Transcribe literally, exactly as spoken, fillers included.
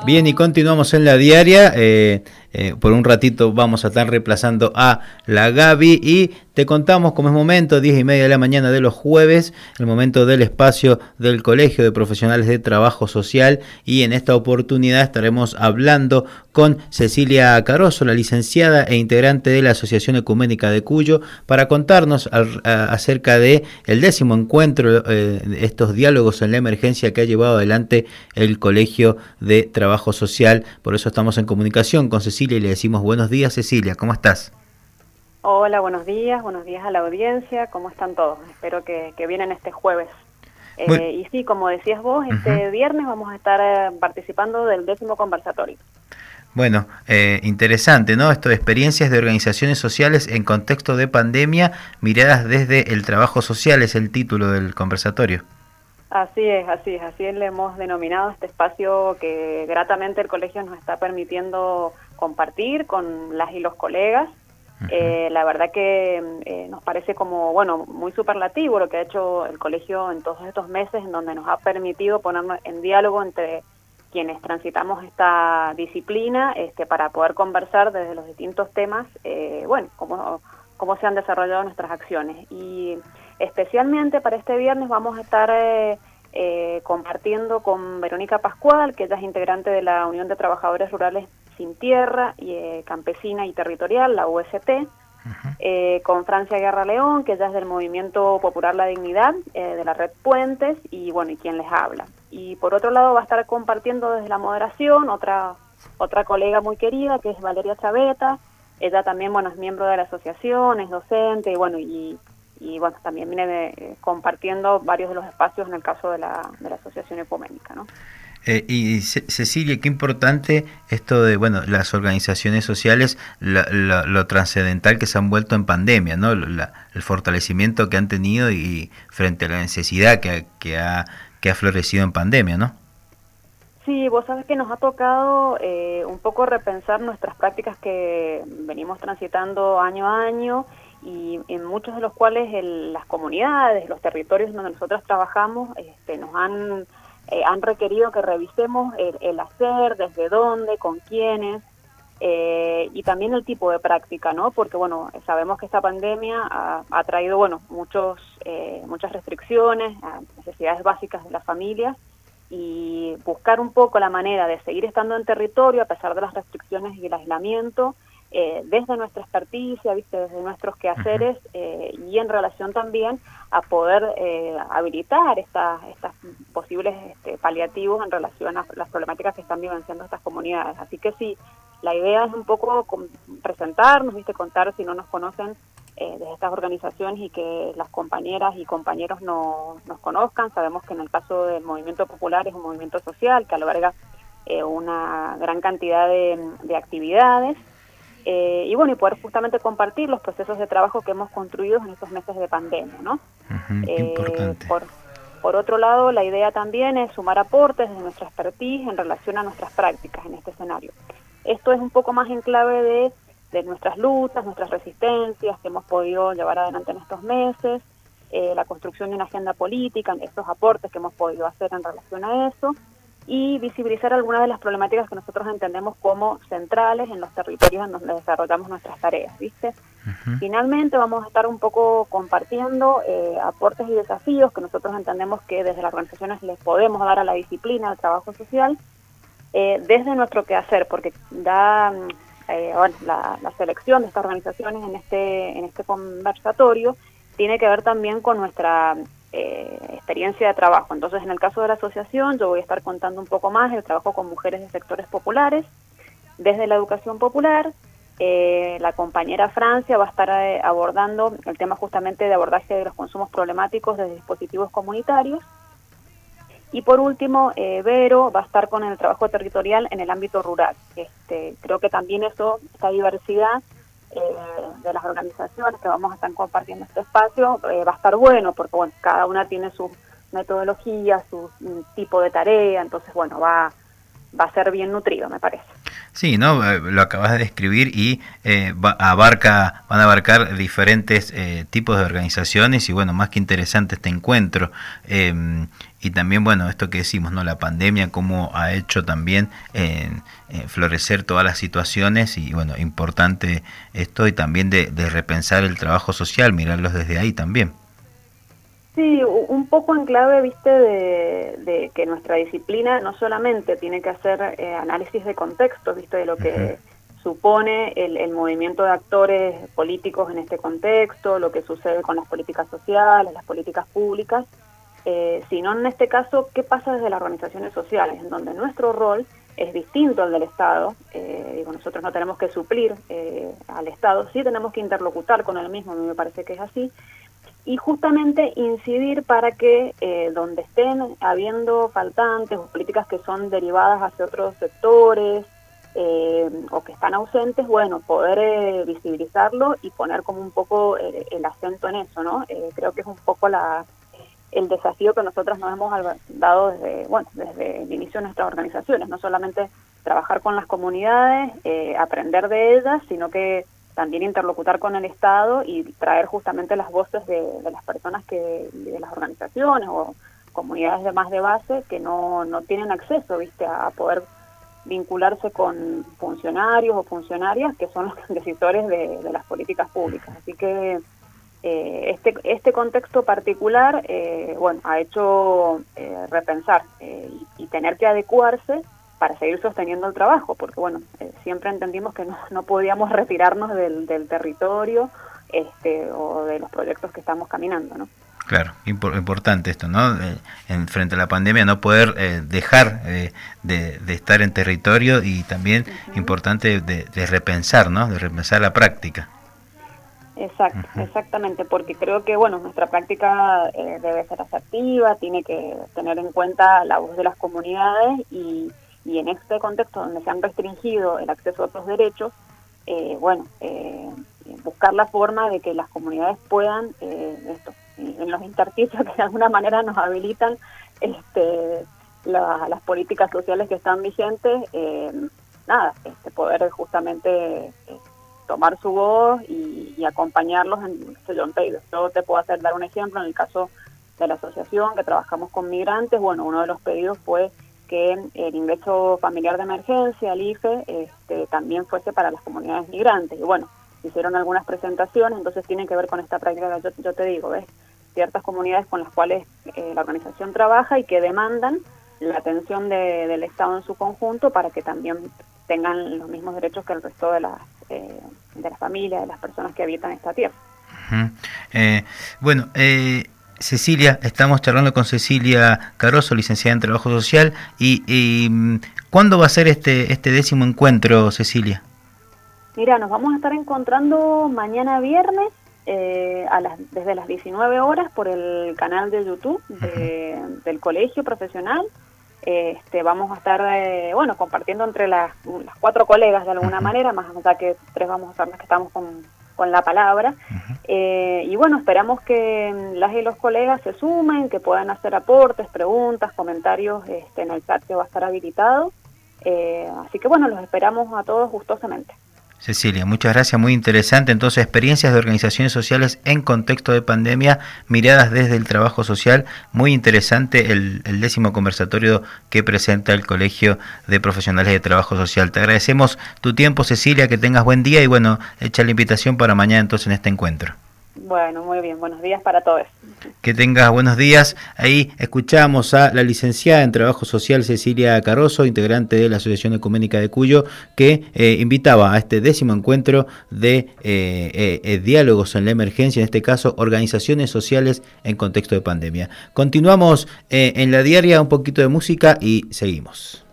Bien, y continuamos en la diaria. Eh, eh, por un ratito vamos a estar reemplazando a la Gaby y te contamos como es momento, diez y media de la mañana de los jueves, el momento del espacio del Colegio de Profesionales de Trabajo Social, y en esta oportunidad estaremos hablando con Cecilia Caroso, la licenciada e integrante de la Asociación Ecuménica de Cuyo, para contarnos al, a, acerca de el décimo encuentro, eh, estos diálogos en la emergencia que ha llevado adelante el Colegio de Trabajo Social. Por eso estamos en comunicación con Cecilia y le decimos buenos días. Cecilia, ¿cómo estás? Hola, buenos días, buenos días a la audiencia, ¿cómo están todos? Espero que, que vienen este jueves. Eh, y sí, como decías vos, este uh-huh. viernes vamos a estar eh, participando del décimo conversatorio. Bueno, eh, interesante, ¿no? Esto de experiencias de organizaciones sociales en contexto de pandemia, miradas desde el trabajo social, es el título del conversatorio. Así es, así es, así le hemos denominado este espacio que gratamente el colegio nos está permitiendo compartir con las y los colegas. Uh-huh. Eh, la verdad que eh, nos parece como, bueno, muy superlativo lo que ha hecho el colegio en todos estos meses, en donde nos ha permitido ponernos en diálogo entre quienes transitamos esta disciplina, este, para poder conversar desde los distintos temas, eh, bueno, cómo, cómo se han desarrollado nuestras acciones. Y especialmente para este viernes vamos a estar eh, eh, compartiendo con Verónica Pascual, que ella es integrante de la Unión de Trabajadores Rurales Sin Tierra, y, eh, Campesina y Territorial, la U S T, uh-huh. eh, con Francia Guerra León, que ella es del Movimiento Popular La Dignidad, eh, de la Red Puentes, y bueno, y quien les habla. Y por otro lado va a estar compartiendo desde la moderación otra, otra colega muy querida, que es Valeria Chaveta. Ella también, bueno, es miembro de la asociación, es docente, y bueno, y y bueno, también viene eh, compartiendo varios de los espacios en el caso de la, de la Asociación Ecuménica, ¿no? Eh, y Cecilia, qué importante esto de, bueno, las organizaciones sociales, lo, lo, lo trascendental que se han vuelto en pandemia, ¿no? La, el fortalecimiento que han tenido y frente a la necesidad que, que, ha, que ha florecido en pandemia, ¿no? Sí, vos sabés que nos ha tocado eh, un poco repensar nuestras prácticas que venimos transitando año a año, y en muchos de los cuales el, las comunidades, los territorios donde nosotros trabajamos, este, nos han, eh, han requerido que revisemos el, el hacer, desde dónde, con quiénes, eh, y también el tipo de práctica, ¿no? Porque, bueno, sabemos que esta pandemia ha, ha traído, bueno, muchos, eh, muchas restricciones a necesidades básicas de las familias, y buscar un poco la manera de seguir estando en territorio a pesar de las restricciones y el aislamiento, Eh, desde nuestra experticia, ¿viste? Desde nuestros quehaceres, eh, y en relación también a poder eh, habilitar estas estas posibles este, paliativos en relación a las problemáticas que están vivenciando estas comunidades. Así que sí, la idea es un poco presentarnos, ¿viste? Contar, si no nos conocen, eh, desde estas organizaciones, y que las compañeras y compañeros no, nos conozcan. Sabemos que en el caso del Movimiento Popular es un movimiento social que alberga eh, una gran cantidad de, de actividades. Eh, y bueno, y poder justamente compartir los procesos de trabajo que hemos construido en estos meses de pandemia, ¿no? Uh-huh, eh, importante. Por, por otro lado, la idea también es sumar aportes de nuestra expertise en relación a nuestras prácticas en este escenario. Esto es un poco más en clave de, de nuestras luchas, nuestras resistencias que hemos podido llevar adelante en estos meses, eh, la construcción de una agenda política, estos aportes que hemos podido hacer en relación a eso, y visibilizar algunas de las problemáticas que nosotros entendemos como centrales en los territorios en donde desarrollamos nuestras tareas, ¿viste? Uh-huh. Finalmente vamos a estar un poco compartiendo eh, aportes y desafíos que nosotros entendemos que desde las organizaciones les podemos dar a la disciplina, al trabajo social, eh, desde nuestro quehacer, porque da eh, bueno, la, la selección de estas organizaciones en este, en este conversatorio tiene que ver también con nuestra Eh, experiencia de trabajo. Entonces, en el caso de la asociación, yo voy a estar contando un poco más el trabajo con mujeres de sectores populares, desde la educación popular. Eh, la compañera Francia va a estar eh, abordando el tema justamente de abordaje de los consumos problemáticos de dispositivos comunitarios. Y por último, eh, Vero va a estar con el trabajo territorial en el ámbito rural. Este, creo que también eso, esta diversidad Eh, de las organizaciones que vamos a estar compartiendo este espacio, eh, va a estar bueno, porque bueno, cada una tiene su metodología, su um, tipo de tarea, entonces bueno, va, va a ser bien nutrido, me parece. Sí, ¿no? Lo acabas de describir y eh, va, abarca, van a abarcar diferentes eh, tipos de organizaciones y bueno, más que interesante este encuentro. Eh, y también, bueno, esto que decimos, ¿no? La pandemia, cómo ha hecho también eh, eh, florecer todas las situaciones, y bueno, importante esto, y también de, de repensar el trabajo social, mirarlos desde ahí también. Sí, un poco en clave, viste, de, de que nuestra disciplina no solamente tiene que hacer eh, análisis de contexto, viste, de lo que uh-huh. supone el, el movimiento de actores políticos en este contexto, lo que sucede con las políticas sociales, las políticas públicas, eh, sino en este caso, qué pasa desde las organizaciones sociales, en donde nuestro rol es distinto al del Estado. Eh, digo, nosotros no tenemos que suplir eh, al Estado, sí tenemos que interlocutar con él mismo, a mí me parece que es así, y justamente incidir para que eh, donde estén habiendo faltantes o políticas que son derivadas hacia otros sectores eh, o que están ausentes, bueno, poder eh, visibilizarlo y poner como un poco eh, el acento en eso, ¿no? Eh, creo que es un poco la el desafío que nosotros nos hemos dado desde, bueno, desde el inicio de nuestras organizaciones, no solamente trabajar con las comunidades, eh, aprender de ellas, sino que también interlocutar con el Estado y traer justamente las voces de, de las personas que, de las organizaciones o comunidades de más de base que no, no tienen acceso, viste, a poder vincularse con funcionarios o funcionarias que son los decisores de, de las políticas públicas. Así que eh, este, este contexto particular, eh, bueno, ha hecho eh, repensar eh, y, y tener que adecuarse para seguir sosteniendo el trabajo, porque bueno, eh, siempre entendimos que no, no podíamos retirarnos del, del territorio este, o de los proyectos que estamos caminando, ¿no? Claro, impor- importante esto, ¿no? Eh, en frente a la pandemia no poder eh, dejar eh, de, de estar en territorio, y también uh-huh. importante de, de repensar, ¿no? De repensar la práctica. Exacto, uh-huh. exactamente, porque creo que bueno, nuestra práctica eh, debe ser asertiva, tiene que tener en cuenta la voz de las comunidades y Y en este contexto donde se han restringido el acceso a otros derechos, eh, bueno, eh, buscar la forma de que las comunidades puedan, eh, esto, en los intersticios que de alguna manera nos habilitan este, la, las políticas sociales que están vigentes, eh, nada, este, poder justamente eh, tomar su voz y, y acompañarlos en, en pedidos. Yo te puedo hacer dar un ejemplo, en el caso de la asociación que trabajamos con migrantes, bueno, uno de los pedidos fue que el ingreso familiar de emergencia, el I F E, este, también fuese para las comunidades migrantes. Y bueno, hicieron algunas presentaciones, entonces tienen que ver con esta práctica que yo, yo te digo, ¿ves? Ciertas comunidades con las cuales eh, la organización trabaja y que demandan la atención de, del Estado en su conjunto para que también tengan los mismos derechos que el resto de las, eh, de las familias, de las personas que habitan esta tierra. Uh-huh. Eh, bueno, eh... Cecilia, estamos charlando con Cecilia Caroso, licenciada en Trabajo Social, y, y ¿cuándo va a ser este este décimo encuentro, Cecilia? Mira, nos vamos a estar encontrando mañana viernes eh, a las desde las diecinueve horas por el canal de YouTube de, uh-huh. del Colegio Profesional. Este, vamos a estar, eh, bueno, compartiendo entre las, las cuatro colegas de alguna uh-huh. manera, más allá que tres vamos a ser las que estamos con... con la palabra, uh-huh. eh, y bueno, esperamos que las y los colegas se sumen, que puedan hacer aportes, preguntas, comentarios este, en el chat que va a estar habilitado, eh, así que bueno, los esperamos a todos gustosamente. Cecilia, muchas gracias, muy interesante. Entonces, experiencias de organizaciones sociales en contexto de pandemia, miradas desde el trabajo social, muy interesante el, el décimo conversatorio que presenta el Colegio de Profesionales de Trabajo Social. Te agradecemos tu tiempo, Cecilia, que tengas buen día y bueno, echa la invitación para mañana entonces en este encuentro. Bueno, muy bien, buenos días para todos. Que tengas buenos días. Ahí escuchamos a la licenciada en Trabajo Social Cecilia Caroso, integrante de la Asociación Ecuménica de Cuyo, que eh, invitaba a este décimo encuentro de eh, eh, eh, diálogos en la emergencia, en este caso organizaciones sociales en contexto de pandemia. Continuamos eh, en la diaria, un poquito de música y seguimos.